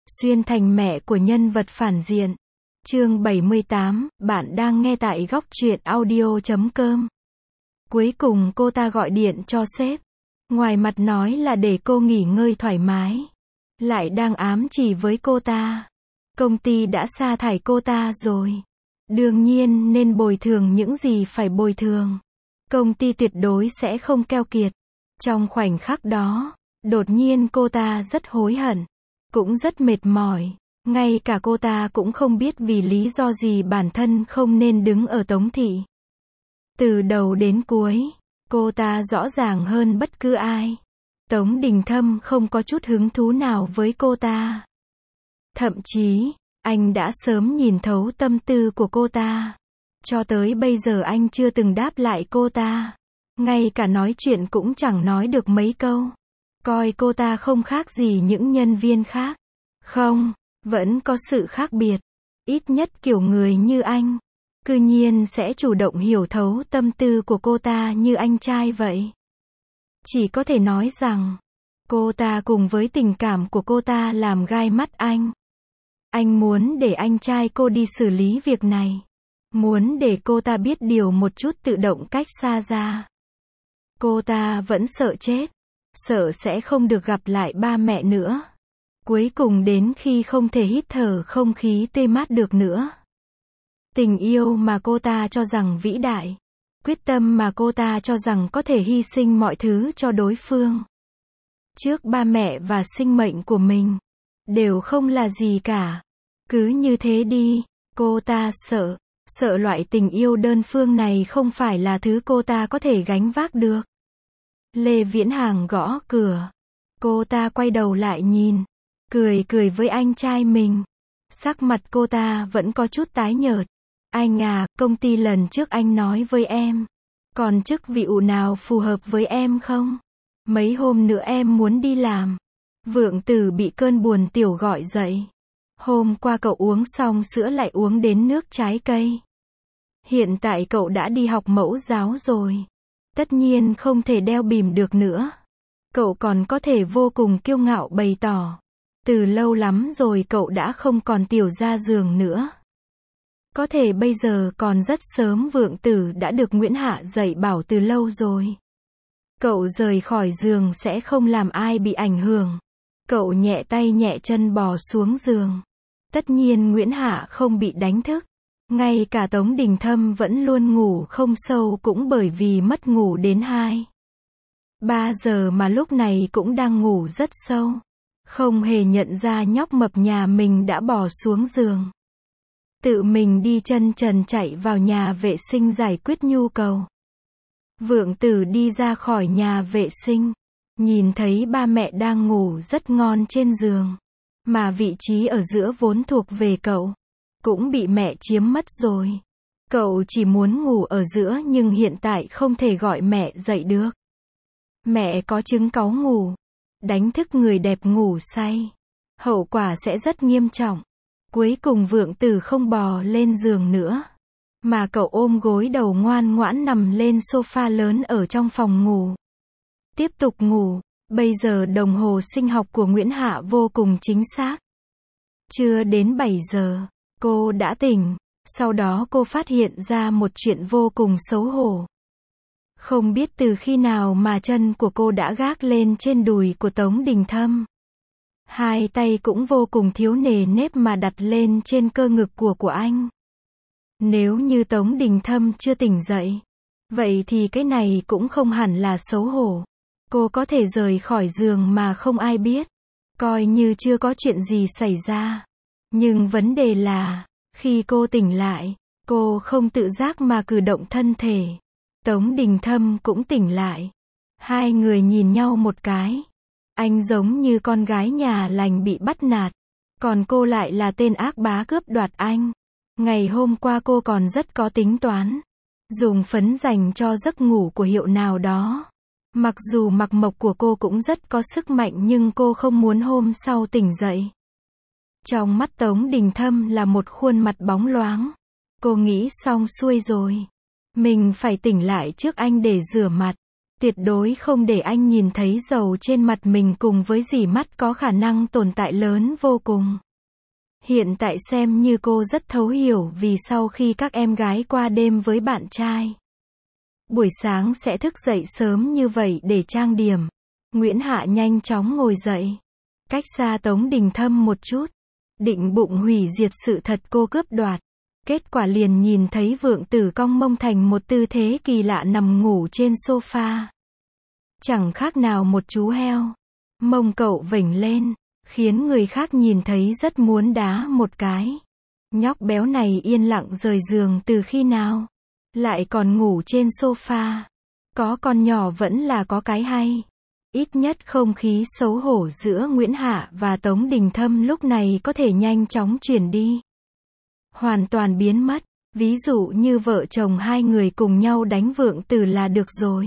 Xuyên thành mẹ của nhân vật phản diện. Chương 78, bạn đang nghe tại góc truyện audio.com. Cuối cùng cô ta gọi điện cho sếp. Ngoài mặt nói là để cô nghỉ ngơi thoải mái. Lại đang ám chỉ với cô ta. Công ty đã sa thải cô ta rồi. Đương nhiên nên bồi thường những gì phải bồi thường. Công ty tuyệt đối sẽ không keo kiệt. Trong khoảnh khắc đó, đột nhiên cô ta rất hối hận. Cũng rất mệt mỏi. Ngay cả cô ta cũng không biết vì lý do gì bản thân không nên đứng ở Tống thị. Từ đầu đến cuối, cô ta rõ ràng hơn bất cứ ai. Tống Đình Thâm không có chút hứng thú nào với cô ta. Thậm chí, anh đã sớm nhìn thấu tâm tư của cô ta. Cho tới bây giờ anh chưa từng đáp lại cô ta. Ngay cả nói chuyện cũng chẳng nói được mấy câu. Coi cô ta không khác gì những nhân viên khác. Không, vẫn có sự khác biệt. Ít nhất kiểu người như anh, cư nhiên sẽ chủ động hiểu thấu tâm tư của cô ta như anh trai vậy. Chỉ có thể nói rằng, cô ta cùng với tình cảm của cô ta làm gai mắt anh. Anh muốn để anh trai cô đi xử lý việc này. Muốn để cô ta biết điều một chút tự động cách xa ra. Cô ta vẫn sợ chết. Sợ sẽ không được gặp lại ba mẹ nữa. Cuối cùng đến khi không thể hít thở không khí tươi mát được nữa. Tình yêu mà cô ta cho rằng vĩ đại. Quyết tâm mà cô ta cho rằng có thể hy sinh mọi thứ cho đối phương. Trước ba mẹ và sinh mệnh của mình. Đều không là gì cả. Cứ như thế đi. Cô ta sợ. Sợ loại tình yêu đơn phương này không phải là thứ cô ta có thể gánh vác được. Lê Viễn Hàng gõ cửa. Cô ta quay đầu lại nhìn. Cười với anh trai mình. Sắc mặt cô ta vẫn có chút tái nhợt. Anh à, công ty lần trước anh nói với em. Còn chức vị vụ nào phù hợp với em không? Mấy hôm nữa em muốn đi làm. Vượng Tử bị cơn buồn tiểu gọi dậy. Hôm qua cậu uống xong sữa lại uống đến nước trái cây. Hiện tại cậu đã đi học mẫu giáo rồi. Tất nhiên không thể đeo bìm được nữa. Cậu còn có thể vô cùng kiêu ngạo bày tỏ. Từ lâu lắm rồi cậu đã không còn tiểu ra giường nữa. Có thể bây giờ còn rất sớm. Vượng Tử đã được Nguyễn Hạ dạy bảo từ lâu rồi. Cậu rời khỏi giường sẽ không làm ai bị ảnh hưởng. Cậu nhẹ tay nhẹ chân bò xuống giường. Tất nhiên Nguyễn Hạ không bị đánh thức. Ngay cả Tống Đình Thâm vẫn luôn ngủ không sâu cũng bởi vì mất ngủ đến 2-3 giờ mà lúc này cũng đang ngủ rất sâu. Không hề nhận ra nhóc mập nhà mình đã bò xuống giường. Tự mình đi chân trần chạy vào nhà vệ sinh giải quyết nhu cầu. Vượng Tử đi ra khỏi nhà vệ sinh. Nhìn thấy ba mẹ đang ngủ rất ngon trên giường. Mà vị trí ở giữa vốn thuộc về cậu. Cũng bị mẹ chiếm mất rồi. Cậu chỉ muốn ngủ ở giữa nhưng hiện tại không thể gọi mẹ dậy được. Mẹ có chứng cáu ngủ. Đánh thức người đẹp ngủ say. Hậu quả sẽ rất nghiêm trọng. Cuối cùng Vượng Tử không bò lên giường nữa. Mà cậu ôm gối đầu ngoan ngoãn nằm lên sofa lớn ở trong phòng ngủ. Tiếp tục ngủ. Bây giờ đồng hồ sinh học của Nguyễn Hạ vô cùng chính xác. Chưa đến 7 giờ. Cô đã tỉnh. Sau đó cô phát hiện ra một chuyện vô cùng xấu hổ. Không biết từ khi nào mà chân của cô đã gác lên trên đùi của Tống Đình Thâm. Hai tay cũng vô cùng thiếu nề nếp mà đặt lên trên cơ ngực của anh. Nếu như Tống Đình Thâm chưa tỉnh dậy, vậy thì cái này cũng không hẳn là xấu hổ. Cô có thể rời khỏi giường mà không ai biết. Coi như chưa có chuyện gì xảy ra. Nhưng vấn đề là, khi cô tỉnh lại, cô không tự giác mà cử động thân thể. Tống Đình Thâm cũng tỉnh lại. Hai người nhìn nhau một cái. Anh giống như con gái nhà lành bị bắt nạt. Còn cô lại là tên ác bá cướp đoạt anh. Ngày hôm qua cô còn rất có tính toán. Dùng phấn dành cho giấc ngủ của hiệu nào đó. Mặc dù mặc mộc của cô cũng rất có sức mạnh nhưng cô không muốn hôm sau tỉnh dậy. Trong mắt Tống Đình Thâm là một khuôn mặt bóng loáng. Cô nghĩ xong xuôi rồi. Mình phải tỉnh lại trước anh để rửa mặt. Tuyệt đối không để anh nhìn thấy dầu trên mặt mình cùng với dỉ mắt có khả năng tồn tại lớn vô cùng. Hiện tại xem như cô rất thấu hiểu vì sau khi các em gái qua đêm với bạn trai, buổi sáng sẽ thức dậy sớm như vậy để trang điểm. Nguyễn Hạ nhanh chóng ngồi dậy, cách xa Tống Đình Thâm một chút, định bụng hủy diệt sự thật cô cướp đoạt. Kết quả liền nhìn thấy Vượng Tử cong mông thành một tư thế kỳ lạ nằm ngủ trên sofa. Chẳng khác nào một chú heo. Mông cậu vểnh lên, khiến người khác nhìn thấy rất muốn đá một cái. Nhóc béo này yên lặng rời giường từ khi nào? Lại còn ngủ trên sofa. Có con nhỏ vẫn là có cái hay. Ít nhất không khí xấu hổ giữa Nguyễn Hạ và Tống Đình Thâm lúc này có thể nhanh chóng chuyển đi. Hoàn toàn biến mất. Ví dụ như vợ chồng hai người cùng nhau đánh Vượng Tử là được rồi.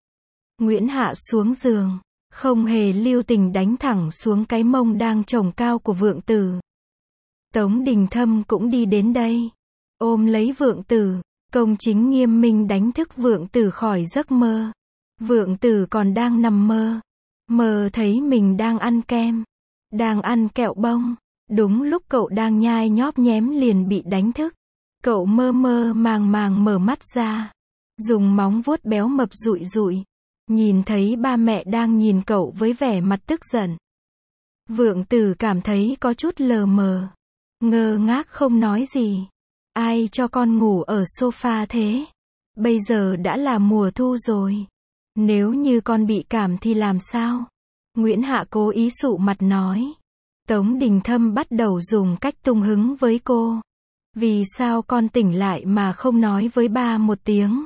Nguyễn Hạ xuống giường, không hề lưu tình đánh thẳng xuống cái mông đang chồng cao của Vượng Tử. Tống Đình Thâm cũng đi đến đây, ôm lấy Vượng Tử, công chính nghiêm minh đánh thức Vượng Tử khỏi giấc mơ. Vượng Tử còn đang nằm mơ, mơ thấy mình đang ăn kem, đang ăn kẹo bông. Đúng lúc cậu đang nhai nhóp nhém liền bị đánh thức. Cậu mơ mơ màng màng mở mắt ra, dùng móng vuốt béo mập dụi dụi, nhìn thấy ba mẹ đang nhìn cậu với vẻ mặt tức giận. Vượng Tử cảm thấy có chút lờ mờ, ngơ ngác không nói gì. Ai cho con ngủ ở sofa thế? Bây giờ đã là mùa thu rồi. Nếu như con bị cảm thì làm sao? Nguyễn Hạ cố ý sụ mặt nói. Tống Đình Thâm bắt đầu dùng cách tung hứng với cô. Vì sao con tỉnh lại mà không nói với ba một tiếng?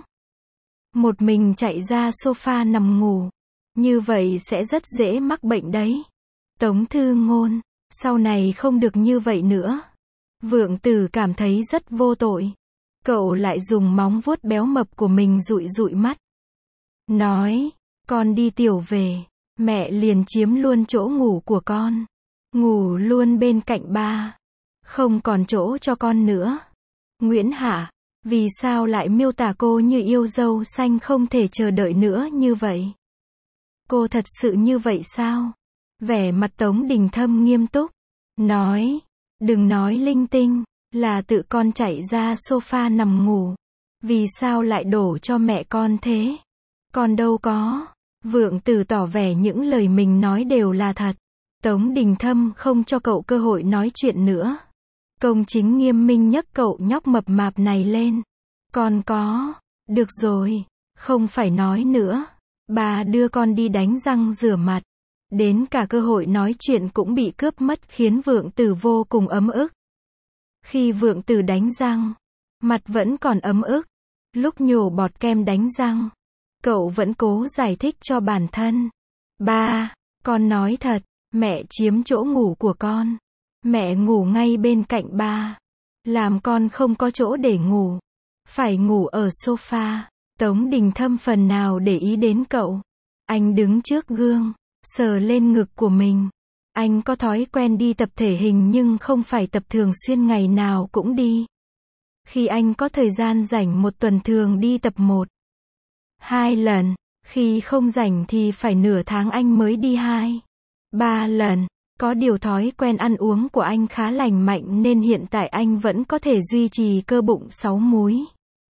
Một mình chạy ra sofa nằm ngủ. Như vậy sẽ rất dễ mắc bệnh đấy. Tống Thư Ngôn, sau này không được như vậy nữa. Vượng Tử cảm thấy rất vô tội. Cậu lại dùng móng vuốt béo mập của mình dụi dụi mắt. Nói, con đi tiểu về, mẹ liền chiếm luôn chỗ ngủ của con. Ngủ luôn bên cạnh ba. Không còn chỗ cho con nữa. Nguyễn Hạ, vì sao lại miêu tả cô như yêu dâu xanh không thể chờ đợi nữa như vậy? Cô thật sự như vậy sao? Vẻ mặt Tống Đình Thâm nghiêm túc. Nói, đừng nói linh tinh, là tự con chạy ra sofa nằm ngủ. Vì sao lại đổ cho mẹ con thế? Con đâu có. Vượng Tử tỏ vẻ những lời mình nói đều là thật. Tống Đình Thâm không cho cậu cơ hội nói chuyện nữa. Công chính nghiêm minh nhấc cậu nhóc mập mạp này lên. Con có. Được rồi. Không phải nói nữa. Bà đưa con đi đánh răng rửa mặt. Đến cả cơ hội nói chuyện cũng bị cướp mất khiến Vượng Tử vô cùng ấm ức. Khi Vượng Tử đánh răng, mặt vẫn còn ấm ức. Lúc nhổ bọt kem đánh răng, cậu vẫn cố giải thích cho bản thân. Ba, con nói thật, mẹ chiếm chỗ ngủ của con. Mẹ ngủ ngay bên cạnh ba. Làm con không có chỗ để ngủ. Phải ngủ ở sofa. Tống Đình Thâm phần nào để ý đến cậu. Anh đứng trước gương, sờ lên ngực của mình. Anh có thói quen đi tập thể hình nhưng không phải tập thường xuyên ngày nào cũng đi. Khi anh có thời gian rảnh một tuần thường đi tập 1-2 lần. Khi không rảnh thì phải nửa tháng anh mới đi 2-3 lần. Có điều thói quen ăn uống của anh khá lành mạnh nên hiện tại anh vẫn có thể duy trì cơ bụng 6 múi.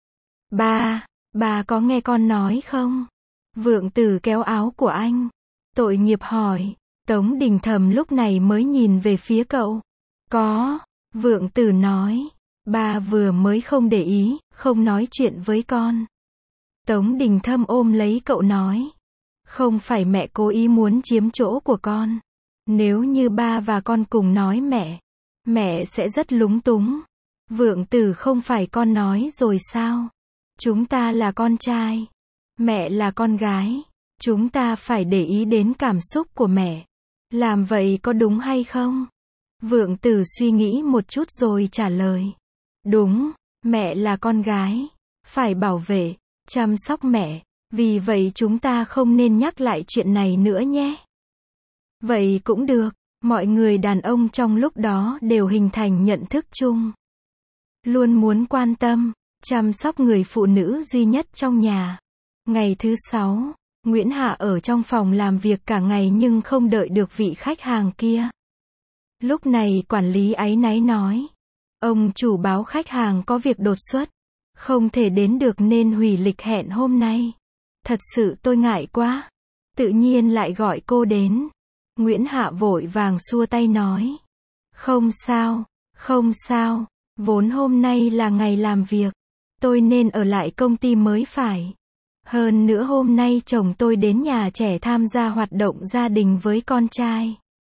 Bà có nghe con nói không? Vượng Tử kéo áo của anh. Tội nghiệp hỏi. Tống Đình Thâm lúc này mới nhìn về phía cậu. Có. Vượng Tử nói. Ba vừa mới không để ý, không nói chuyện với con. Tống Đình Thâm ôm lấy cậu nói. Không phải mẹ cố ý muốn chiếm chỗ của con. Nếu như ba và con cùng nói mẹ sẽ rất lúng túng. Vượng Tử không phải con nói rồi sao? Chúng ta là con trai. Mẹ là con gái. Chúng ta phải để ý đến cảm xúc của mẹ. Làm vậy có đúng hay không? Vượng Tử suy nghĩ một chút rồi trả lời. Đúng, mẹ là con gái. Phải bảo vệ, chăm sóc mẹ. Vì vậy chúng ta không nên nhắc lại chuyện này nữa nhé. Vậy cũng được. Mọi người đàn ông trong lúc đó đều hình thành nhận thức chung. Luôn muốn quan tâm, chăm sóc người phụ nữ duy nhất trong nhà. Ngày thứ 6, Nguyễn Hạ ở trong phòng làm việc cả ngày nhưng không đợi được vị khách hàng kia. Lúc này quản lý áy náy nói. Ông chủ báo khách hàng có việc đột xuất, không thể đến được nên hủy lịch hẹn hôm nay. Thật sự tôi ngại quá. Tự nhiên lại gọi cô đến. Nguyễn Hạ vội vàng xua tay nói. Không sao, không sao, vốn hôm nay là ngày làm việc. Tôi nên ở lại công ty mới phải. Hơn nữa hôm nay chồng tôi đến nhà trẻ tham gia hoạt động gia đình với con trai.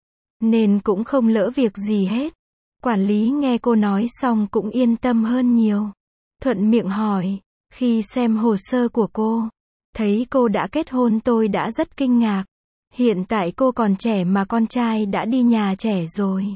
Nên cũng không lỡ việc gì hết. Quản lý nghe cô nói xong cũng yên tâm hơn nhiều. Thuận miệng hỏi, khi xem hồ sơ của cô, thấy cô đã kết hôn tôi đã rất kinh ngạc. Hiện tại cô còn trẻ mà con trai đã đi nhà trẻ rồi.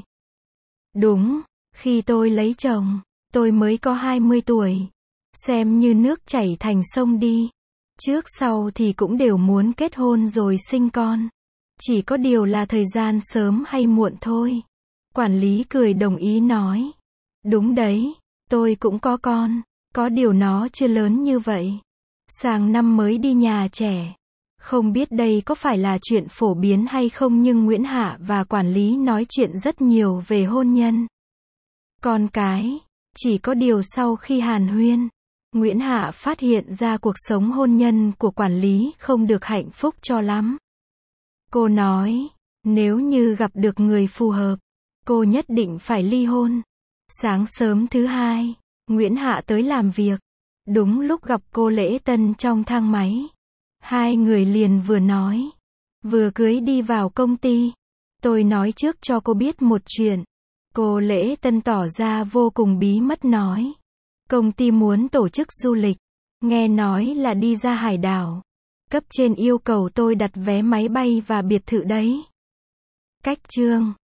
Đúng, khi tôi lấy chồng, tôi mới có 20 tuổi. Xem như nước chảy thành sông đi. Trước sau thì cũng đều muốn kết hôn rồi sinh con. Chỉ có điều là thời gian sớm hay muộn thôi. Quản lý cười đồng ý nói. Đúng đấy, tôi cũng có con. Có điều nó chưa lớn như vậy. Sang năm mới đi nhà trẻ. Không biết đây có phải là chuyện phổ biến hay không nhưng Nguyễn Hạ và quản lý nói chuyện rất nhiều về hôn nhân. Con cái, chỉ có điều sau khi hàn huyên, Nguyễn Hạ phát hiện ra cuộc sống hôn nhân của quản lý không được hạnh phúc cho lắm. Cô nói, nếu như gặp được người phù hợp, cô nhất định phải ly hôn. Sáng sớm thứ hai, Nguyễn Hạ tới làm việc. Đúng lúc gặp cô Lễ Tân trong thang máy. Hai người liền vừa nói, vừa cưới đi vào công ty. Tôi nói trước cho cô biết một chuyện. Cô Lễ Tân tỏ ra vô cùng bí mật nói. Công ty muốn tổ chức du lịch. Nghe nói là đi ra hải đảo. Cấp trên yêu cầu tôi đặt vé máy bay và biệt thự đấy. Cách chương